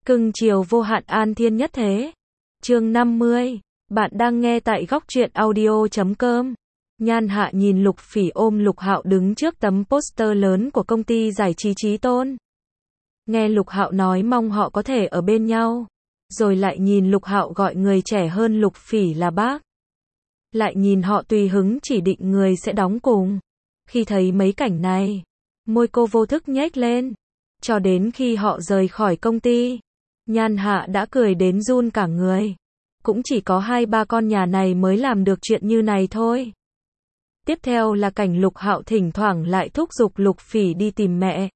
Cưng chiều vô hạn an thiên nhất thế. Chương 50. Bạn đang nghe tại góc truyện audio.com. Nhan Hạ nhìn Lục Phỉ ôm Lục Hạo đứng trước tấm poster lớn của công ty giải trí Chí Tôn. Nghe Lục Hạo nói mong họ có thể ở bên nhau, rồi lại nhìn Lục Hạo gọi người trẻ hơn Lục Phỉ là bác. Lại nhìn họ tùy hứng chỉ định người sẽ đóng cùng. Khi thấy mấy cảnh này, môi cô vô thức nhếch lên. Cho đến khi họ rời khỏi công ty, Nhan Hạ đã cười đến run cả người. Cũng chỉ có 2-3 con nhà này mới làm được chuyện như này thôi. Tiếp theo là cảnh Lục Hạo thỉnh thoảng lại thúc giục Lục Phỉ đi tìm mẹ.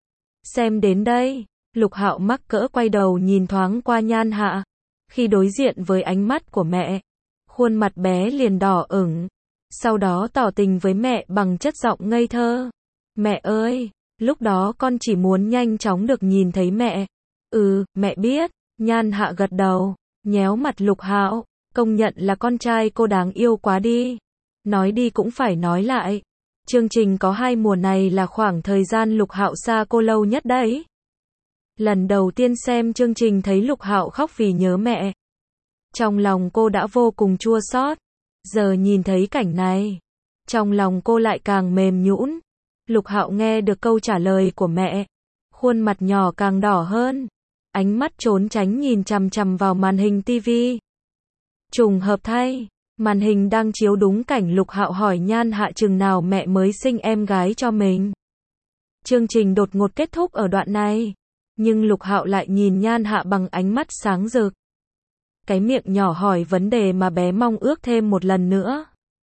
Xem đến đây, Lục Hạo mắc cỡ quay đầu nhìn thoáng qua Nhan Hạ. Khi đối diện với ánh mắt của mẹ, khuôn mặt bé liền đỏ ửng. Sau đó tỏ tình với mẹ bằng chất giọng ngây thơ. Mẹ ơi, lúc đó con chỉ muốn nhanh chóng được nhìn thấy mẹ. Mẹ biết. Nhan Hạ gật đầu, nhéo mặt Lục Hạo, công nhận là con trai cô đáng yêu quá đi. Nói đi cũng phải nói lại. Chương trình có 2 mùa này là khoảng thời gian Lục Hạo xa cô lâu nhất đấy. Lần đầu tiên xem chương trình thấy Lục Hạo khóc vì nhớ mẹ. Trong lòng cô đã vô cùng chua xót. Giờ nhìn thấy cảnh này, trong lòng cô lại càng mềm nhũn. Lục Hạo nghe được câu trả lời của mẹ, khuôn mặt nhỏ càng đỏ hơn, ánh mắt trốn tránh nhìn chằm chằm vào màn hình tivi. Trùng hợp thay, màn hình đang chiếu đúng cảnh Lục Hạo hỏi Nhan Hạ chừng nào mẹ mới sinh em gái cho mình. Chương trình đột ngột kết thúc ở đoạn này, nhưng Lục Hạo lại nhìn Nhan Hạ bằng ánh mắt sáng rực. Cái miệng nhỏ hỏi vấn đề mà bé mong ước thêm một lần nữa.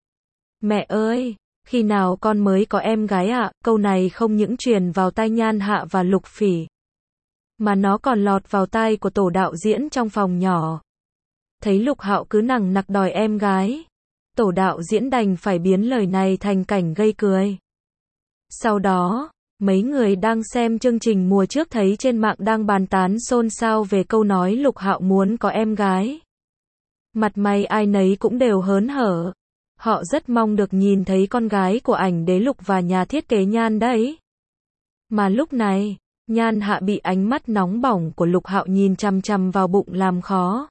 Mẹ ơi, khi nào con mới có em gái ạ? Câu này không những truyền vào tai Nhan Hạ và Lục Phỉ, mà nó còn lọt vào tai của tổ đạo diễn trong phòng nhỏ. Thấy Lục Hạo cứ nằng nặc đòi em gái, tổ đạo diễn đành phải biến lời này thành cảnh gây cười. Sau đó, mấy người đang xem chương trình mùa trước thấy trên mạng đang bàn tán xôn xao về câu nói Lục Hạo muốn có em gái. Mặt mày ai nấy cũng đều hớn hở. Họ rất mong được nhìn thấy con gái của ảnh đế Lục và nhà thiết kế Nhan đấy. Mà lúc này, Nhan Hạ bị ánh mắt nóng bỏng của Lục Hạo nhìn chằm chằm vào bụng làm khó.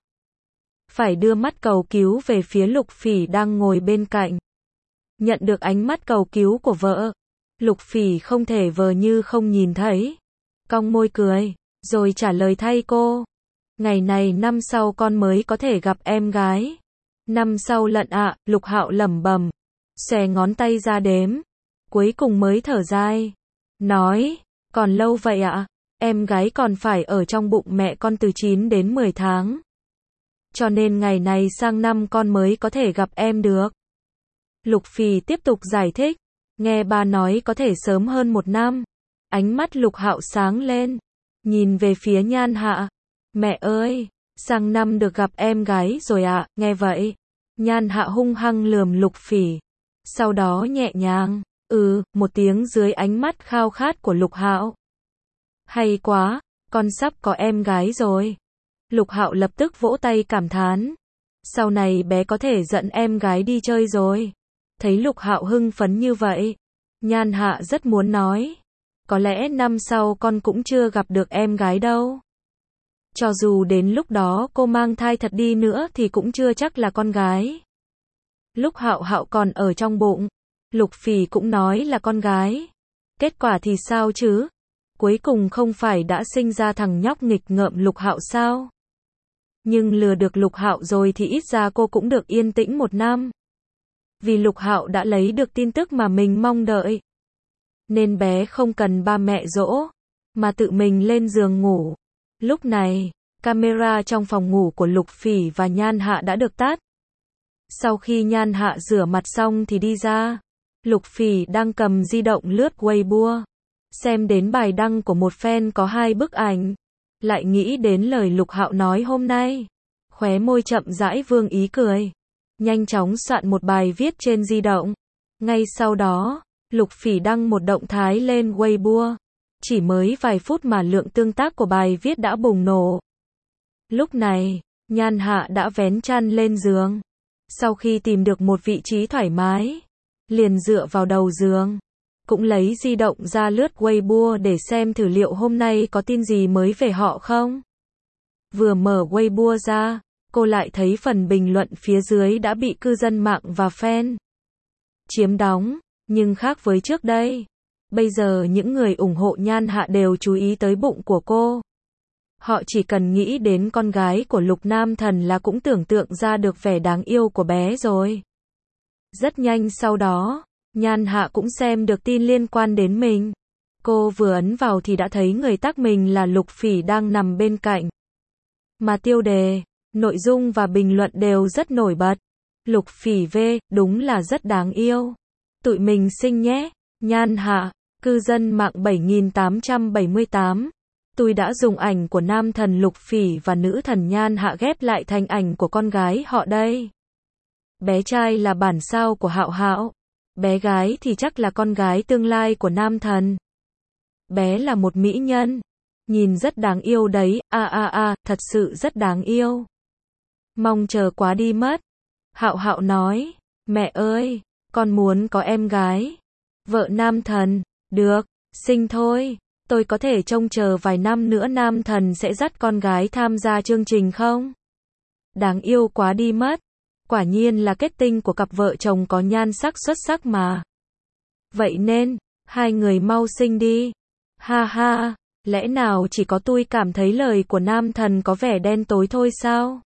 Phải đưa mắt cầu cứu về phía Lục Phỉ đang ngồi bên cạnh. Nhận được ánh mắt cầu cứu của vợ, Lục Phỉ không thể vờ như không nhìn thấy. Cong môi cười, rồi trả lời thay cô. Ngày này năm sau con mới có thể gặp em gái. Năm sau lận ạ, Lục Hạo lẩm bẩm, xòe ngón tay ra đếm. Cuối cùng mới thở dài. Nói, còn lâu vậy ạ, em gái còn phải ở trong bụng mẹ con từ 9 đến 10 tháng. Cho nên ngày này sang năm con mới có thể gặp em được. Lục Phỉ tiếp tục giải thích. Nghe ba nói có thể sớm hơn 1 năm. Ánh mắt Lục Hạo sáng lên. Nhìn về phía Nhan Hạ. Mẹ ơi, sang năm được gặp em gái rồi ạ. Nghe vậy, Nhan Hạ hung hăng lườm Lục Phỉ. Sau đó nhẹ nhàng, một tiếng dưới ánh mắt khao khát của Lục Hạo. Hay quá, con sắp có em gái rồi. Lục Hạo lập tức vỗ tay cảm thán. Sau này bé có thể dẫn em gái đi chơi rồi. Thấy Lục Hạo hưng phấn như vậy, Nhan Hạ rất muốn nói. Có lẽ năm sau con cũng chưa gặp được em gái đâu. Cho dù đến lúc đó cô mang thai thật đi nữa thì cũng chưa chắc là con gái. Lúc Hạo còn ở trong bụng, Lục Phỉ cũng nói là con gái. Kết quả thì sao chứ? Cuối cùng không phải đã sinh ra thằng nhóc nghịch ngợm Lục Hạo sao? Nhưng lừa được Lục Hạo rồi thì ít ra cô cũng được yên tĩnh 1 năm. Vì Lục Hạo đã lấy được tin tức mà mình mong đợi, nên bé không cần ba mẹ dỗ, mà tự mình lên giường ngủ. Lúc này, camera trong phòng ngủ của Lục Phỉ và Nhan Hạ đã được tắt. Sau khi Nhan Hạ rửa mặt xong thì đi ra. Lục Phỉ đang cầm di động lướt Weibo, xem đến bài đăng của một fan có 2 bức ảnh. Lại nghĩ đến lời Lục Hạo nói hôm nay. Khóe môi chậm rãi vương ý cười. Nhanh chóng soạn một bài viết trên di động. Ngay sau đó, Lục Phỉ đăng một động thái lên Weibo. Chỉ mới vài phút mà lượng tương tác của bài viết đã bùng nổ. Lúc này, Nhan Hạ đã vén chăn lên giường. Sau khi tìm được một vị trí thoải mái, liền dựa vào đầu giường. Cũng lấy di động ra lướt Weibo để xem thử liệu hôm nay có tin gì mới về họ không. Vừa mở Weibo ra, cô lại thấy phần bình luận phía dưới đã bị cư dân mạng và fan chiếm đóng, nhưng khác với trước đây. Bây giờ những người ủng hộ Nhan Hạ đều chú ý tới bụng của cô. Họ chỉ cần nghĩ đến con gái của Lục Nam Thần là cũng tưởng tượng ra được vẻ đáng yêu của bé rồi. Rất nhanh sau đó, Nhan Hạ cũng xem được tin liên quan đến mình. Cô vừa ấn vào thì đã thấy người tác mình là Lục Phỉ đang nằm bên cạnh. Mà tiêu đề, nội dung và bình luận đều rất nổi bật. Lục Phỉ V, đúng là rất đáng yêu. Tụi mình xinh nhé. Nhan Hạ, cư dân mạng 7878. Tôi đã dùng ảnh của nam thần Lục Phỉ và nữ thần Nhan Hạ ghép lại thành ảnh của con gái họ đây. Bé trai là bản sao của Hạo Hạo. Bé gái thì chắc là con gái tương lai của nam thần. Bé là một mỹ nhân. Nhìn rất đáng yêu đấy, thật sự rất đáng yêu. Mong chờ quá đi mất. Hạo Hạo nói, mẹ ơi, con muốn có em gái. Vợ nam thần, được, sinh thôi. Tôi có thể trông chờ vài năm nữa nam thần sẽ dắt con gái tham gia chương trình không? Đáng yêu quá đi mất. Quả nhiên là kết tinh của cặp vợ chồng có nhan sắc xuất sắc mà. Vậy nên, hai người mau sinh đi. Ha ha, lẽ nào chỉ có tôi cảm thấy lời của nam thần có vẻ đen tối thôi sao?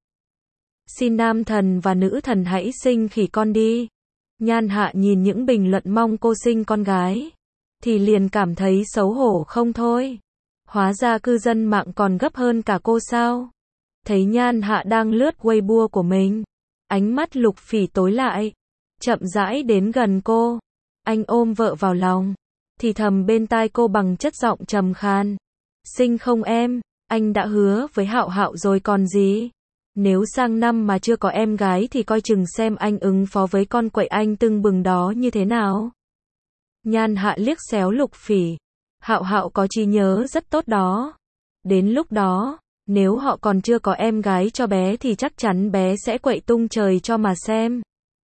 Xin nam thần và nữ thần hãy sinh khỉ con đi. Nhan Hạ nhìn những bình luận mong cô sinh con gái, thì liền cảm thấy xấu hổ không thôi. Hóa ra cư dân mạng còn gấp hơn cả cô sao? Thấy Nhan Hạ đang lướt Weibo của mình, ánh mắt Lục Phỉ tối lại, chậm rãi đến gần cô. Anh ôm vợ vào lòng, thì thầm bên tai cô bằng chất giọng trầm khan. Sinh không em, anh đã hứa với Hạo Hạo rồi còn gì. Nếu sang năm mà chưa có em gái thì coi chừng xem anh ứng phó với con quậy anh tưng bừng đó như thế nào. Nhan Hạ liếc xéo Lục Phỉ. Hạo Hạo có trí nhớ rất tốt đó. Đến lúc đó, nếu họ còn chưa có em gái cho bé thì chắc chắn bé sẽ quậy tung trời cho mà xem.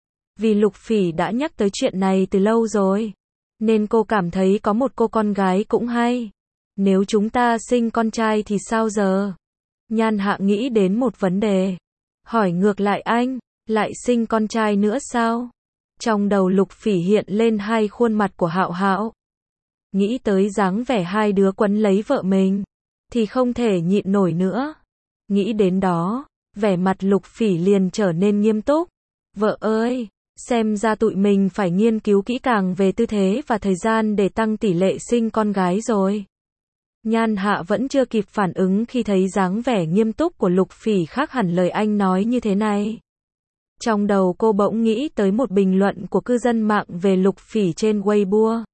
Vì Lục Phỉ đã nhắc tới chuyện này từ lâu rồi, nên cô cảm thấy có một cô con gái cũng hay. Nếu chúng ta sinh con trai thì sao giờ? Nhan Hạ nghĩ đến một vấn đề. Hỏi ngược lại anh, lại sinh con trai nữa sao? Trong đầu Lục Phỉ hiện lên hai khuôn mặt của Hạo Hạo. Nghĩ tới dáng vẻ hai đứa quấn lấy vợ mình, thì không thể nhịn nổi nữa. Nghĩ đến đó, vẻ mặt Lục Phỉ liền trở nên nghiêm túc. Vợ ơi, xem ra tụi mình phải nghiên cứu kỹ càng về tư thế và thời gian để tăng tỷ lệ sinh con gái rồi. Nhan Hạ vẫn chưa kịp phản ứng khi thấy dáng vẻ nghiêm túc của Lục Phỉ khác hẳn lời anh nói như thế này. Trong đầu cô bỗng nghĩ tới một bình luận của cư dân mạng về Lục Phỉ trên Weibo.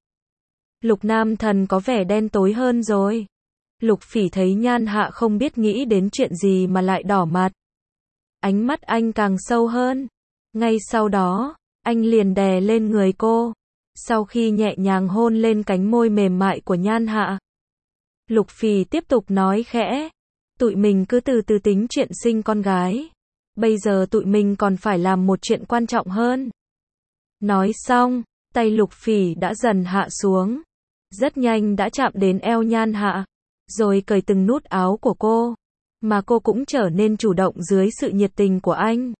Lục Nam Thần có vẻ đen tối hơn rồi. Lục Phỉ thấy Nhan Hạ không biết nghĩ đến chuyện gì mà lại đỏ mặt. Ánh mắt anh càng sâu hơn. Ngay sau đó, anh liền đè lên người cô. Sau khi nhẹ nhàng hôn lên cánh môi mềm mại của Nhan Hạ, Lục Phỉ tiếp tục nói khẽ. Tụi mình cứ từ từ tính chuyện sinh con gái. Bây giờ tụi mình còn phải làm một chuyện quan trọng hơn. Nói xong, tay Lục Phỉ đã dần hạ xuống. Rất nhanh đã chạm đến eo Nhan Hạ, rồi cởi từng nút áo của cô. Mà cô cũng trở nên chủ động dưới sự nhiệt tình của anh.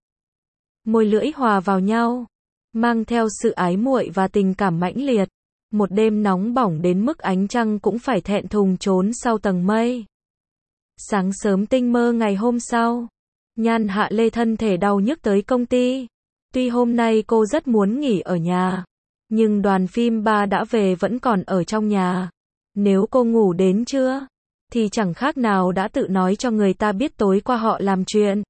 Môi lưỡi hòa vào nhau, mang theo sự ái muội và tình cảm mãnh liệt. Một đêm nóng bỏng đến mức ánh trăng cũng phải thẹn thùng trốn sau tầng mây. Sáng sớm tinh mơ ngày hôm sau, Nhan Hạ lê thân thể đau nhức tới công ty. Tuy hôm nay cô rất muốn nghỉ ở nhà, nhưng đoàn phim 3 đã về vẫn còn ở trong nhà. Nếu cô ngủ đến trưa, thì chẳng khác nào đã tự nói cho người ta biết tối qua họ làm chuyện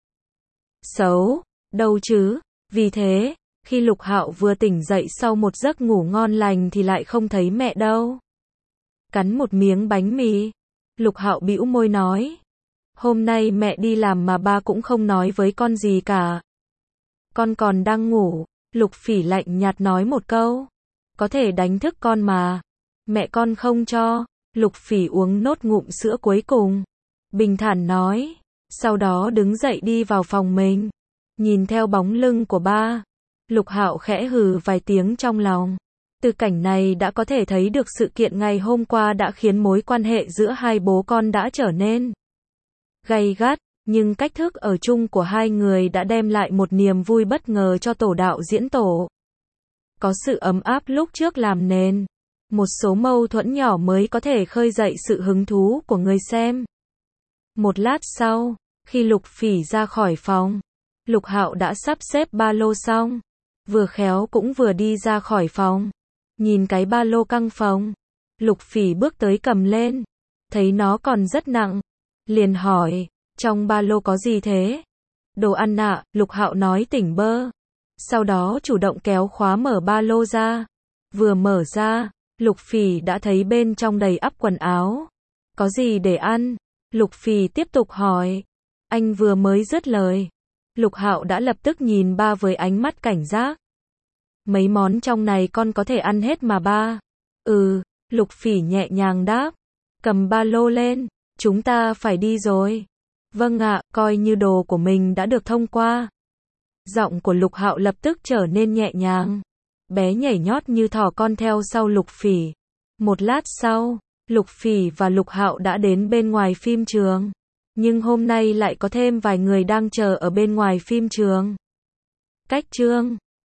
xấu, đâu chứ. Vì thế, khi Lục Hạo vừa tỉnh dậy sau một giấc ngủ ngon lành thì lại không thấy mẹ đâu. Cắn một miếng bánh mì, Lục Hạo bĩu môi nói. Hôm nay mẹ đi làm mà ba cũng không nói với con gì cả. Con còn đang ngủ, Lục Phỉ lạnh nhạt nói một câu. Có thể đánh thức con mà. Mẹ con không cho. Lục Phỉ uống nốt ngụm sữa cuối cùng, bình thản nói. Sau đó đứng dậy đi vào phòng mình. Nhìn theo bóng lưng của ba, Lục Hạo khẽ hừ vài tiếng trong lòng. Từ cảnh này đã có thể thấy được sự kiện ngày hôm qua đã khiến mối quan hệ giữa hai bố con đã trở nên gay gắt. Nhưng cách thức ở chung của hai người đã đem lại một niềm vui bất ngờ cho tổ đạo diễn tổ. Có sự ấm áp lúc trước làm nền. Một số mâu thuẫn nhỏ mới có thể khơi dậy sự hứng thú của người xem. Một lát sau, khi Lục Phỉ ra khỏi phòng, Lục Hạo đã sắp xếp ba lô xong. Vừa khéo cũng vừa đi ra khỏi phòng. Nhìn cái ba lô căng phòng, Lục Phỉ bước tới cầm lên. Thấy nó còn rất nặng. Liền hỏi, trong ba lô có gì thế? Đồ ăn ạ, Lục Hạo nói tỉnh bơ. Sau đó chủ động kéo khóa mở ba lô ra. Vừa mở ra, Lục Phỉ đã thấy bên trong đầy ắp quần áo. Có gì để ăn? Lục Phỉ tiếp tục hỏi. Anh vừa mới dứt lời, Lục Hạo đã lập tức nhìn ba với ánh mắt cảnh giác. Mấy món trong này con có thể ăn hết mà ba. Lục Phỉ nhẹ nhàng đáp. Cầm ba lô lên, chúng ta phải đi rồi. Vâng ạ, coi như đồ của mình đã được thông qua. Giọng của Lục Hạo lập tức trở nên nhẹ nhàng. Bé nhảy nhót như thỏ con theo sau Lục Phỉ. Một lát sau, Lục Phỉ và Lục Hạo đã đến bên ngoài phim trường. Nhưng hôm nay lại có thêm vài người đang chờ ở bên ngoài phim trường. Cách chương